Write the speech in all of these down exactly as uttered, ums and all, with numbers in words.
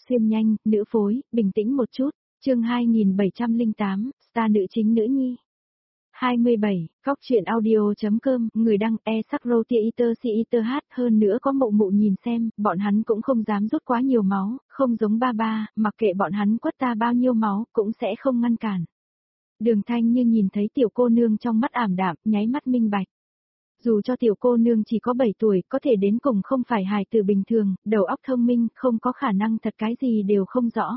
Xuyên nhanh, nữ phối, bình tĩnh một chút. Chương hai nghìn bảy trăm lẻ tám, star nữ chính nữ nhi. hai mươi bảy, Cóc truyện audio.com, người đăng e sắc rô tia iter si iter hát, hơn nữa có mụ mụ nhìn xem, bọn hắn cũng không dám rút quá nhiều máu, không giống ba ba, mặc kệ bọn hắn quất ta bao nhiêu máu, cũng sẽ không ngăn cản. Đường Thanh Như nhìn thấy tiểu cô nương trong mắt ảm đạm, nháy mắt minh bạch. Dù cho tiểu cô nương chỉ có bảy tuổi, có thể đến cùng không phải hài tử bình thường, đầu óc thông minh, không có khả năng thật cái gì đều không rõ.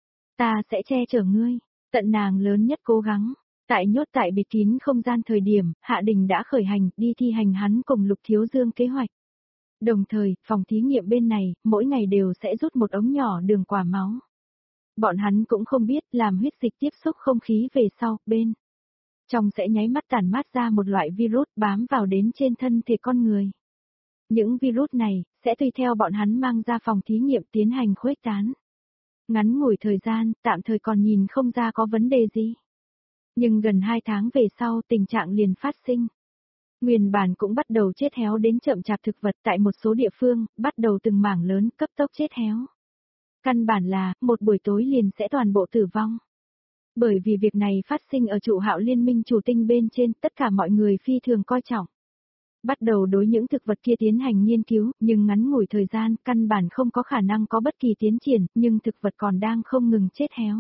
Ta sẽ che chở ngươi, tận nàng lớn nhất cố gắng. Tại nhốt tại bịt kín không gian thời điểm, Hạ Đình đã khởi hành, đi thi hành hắn cùng Lục Thiếu Dương kế hoạch. Đồng thời, phòng thí nghiệm bên này, mỗi ngày đều sẽ rút một ống nhỏ đường quả máu. Bọn hắn cũng không biết, làm huyết dịch tiếp xúc không khí về sau, bên trong sẽ nháy mắt tản mát ra một loại virus bám vào đến trên thân thể con người. Những virus này, sẽ tùy theo bọn hắn mang ra phòng thí nghiệm tiến hành khuếch tán. Ngắn ngủi thời gian, tạm thời còn nhìn không ra có vấn đề gì. Nhưng gần hai tháng về sau tình trạng liền phát sinh. Nguyên bản cũng bắt đầu chết héo đến chậm chạp thực vật tại một số địa phương, bắt đầu từng mảng lớn cấp tốc chết héo. Căn bản là, một buổi tối liền sẽ toàn bộ tử vong. Bởi vì việc này phát sinh ở trụ hạo liên minh chủ tinh bên trên, tất cả mọi người phi thường coi trọng. Bắt đầu đối những thực vật kia tiến hành nghiên cứu, nhưng ngắn ngủi thời gian, căn bản không có khả năng có bất kỳ tiến triển, nhưng thực vật còn đang không ngừng chết héo.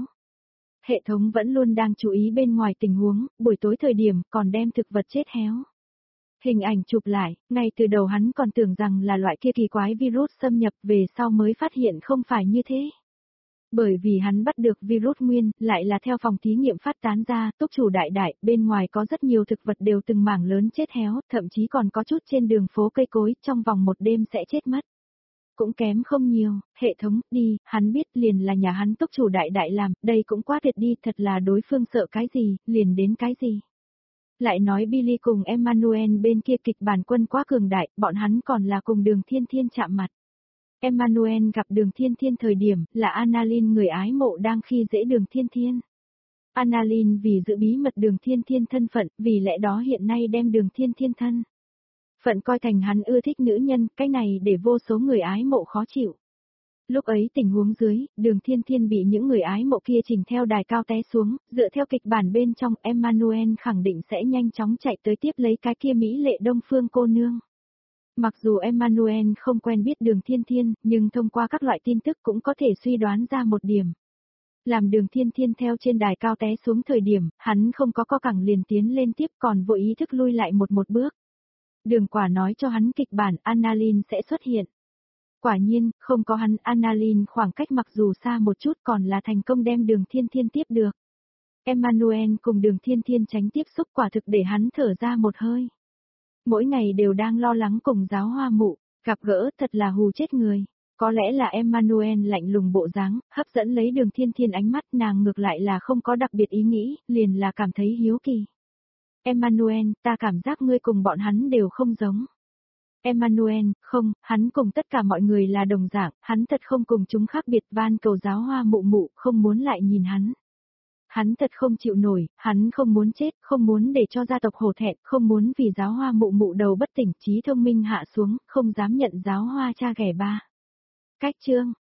Hệ thống vẫn luôn đang chú ý bên ngoài tình huống, buổi tối thời điểm còn đem thực vật chết héo. Hình ảnh chụp lại, ngay từ đầu hắn còn tưởng rằng là loại kia kỳ quái virus xâm nhập, về sau mới phát hiện không phải như thế. Bởi vì hắn bắt được virus nguyên, lại là theo phòng thí nghiệm phát tán ra, túc chủ đại đại, bên ngoài có rất nhiều thực vật đều từng mảng lớn chết héo, thậm chí còn có chút trên đường phố cây cối, trong vòng một đêm sẽ chết mất. Cũng kém không nhiều, hệ thống, đi, hắn biết liền là nhà hắn túc chủ đại đại làm, đây cũng quá tuyệt đi, thật là đối phương sợ cái gì, liền đến cái gì. Lại nói Billy cùng Emmanuel bên kia kịch bản quân quá cường đại, bọn hắn còn là cùng Đường Thiên Thiên chạm mặt. Emmanuel gặp Đường Thiên Thiên thời điểm, là Annalyn người ái mộ đang khi dễ Đường Thiên Thiên. Annalyn vì giữ bí mật Đường Thiên Thiên thân phận, vì lẽ đó hiện nay đem Đường Thiên Thiên thân phận coi thành hắn ưa thích nữ nhân, cái này để vô số người ái mộ khó chịu. Lúc ấy tình huống dưới, Đường Thiên Thiên bị những người ái mộ kia chỉnh theo đài cao té xuống, dựa theo kịch bản bên trong, Emmanuel khẳng định sẽ nhanh chóng chạy tới tiếp lấy cái kia mỹ lệ đông phương cô nương. Mặc dù Emmanuel không quen biết Đường Thiên Thiên, nhưng thông qua các loại tin tức cũng có thể suy đoán ra một điểm. Làm Đường Thiên Thiên theo trên đài cao té xuống thời điểm, hắn không có co cẳng liền tiến lên tiếp còn vô ý thức lui lại một một bước. Đường Quả nói cho hắn kịch bản Annalyn sẽ xuất hiện. Quả nhiên, không có hắn, Annalyn khoảng cách mặc dù xa một chút còn là thành công đem Đường Thiên Thiên tiếp được. Emmanuel cùng Đường Thiên Thiên tránh tiếp xúc quả thực để hắn thở ra một hơi. Mỗi ngày đều đang lo lắng cùng giáo hoa mụ, gặp gỡ thật là hù chết người. Có lẽ là Emmanuel lạnh lùng bộ dáng, hấp dẫn lấy Đường Thiên Thiên ánh mắt, nàng ngược lại là không có đặc biệt ý nghĩ, liền là cảm thấy hiếu kỳ. Emmanuel, ta cảm giác ngươi cùng bọn hắn đều không giống. Emmanuel, không, hắn cùng tất cả mọi người là đồng dạng, hắn thật không cùng chúng khác biệt, van cầu giáo hoa mụ mụ, không muốn lại nhìn hắn. Hắn thật không chịu nổi, hắn không muốn chết, không muốn để cho gia tộc hổ thẹn, không muốn vì giáo hoa mụ mụ đầu bất tỉnh, trí thông minh hạ xuống, không dám nhận giáo hoa cha ghẻ ba. Cách chương,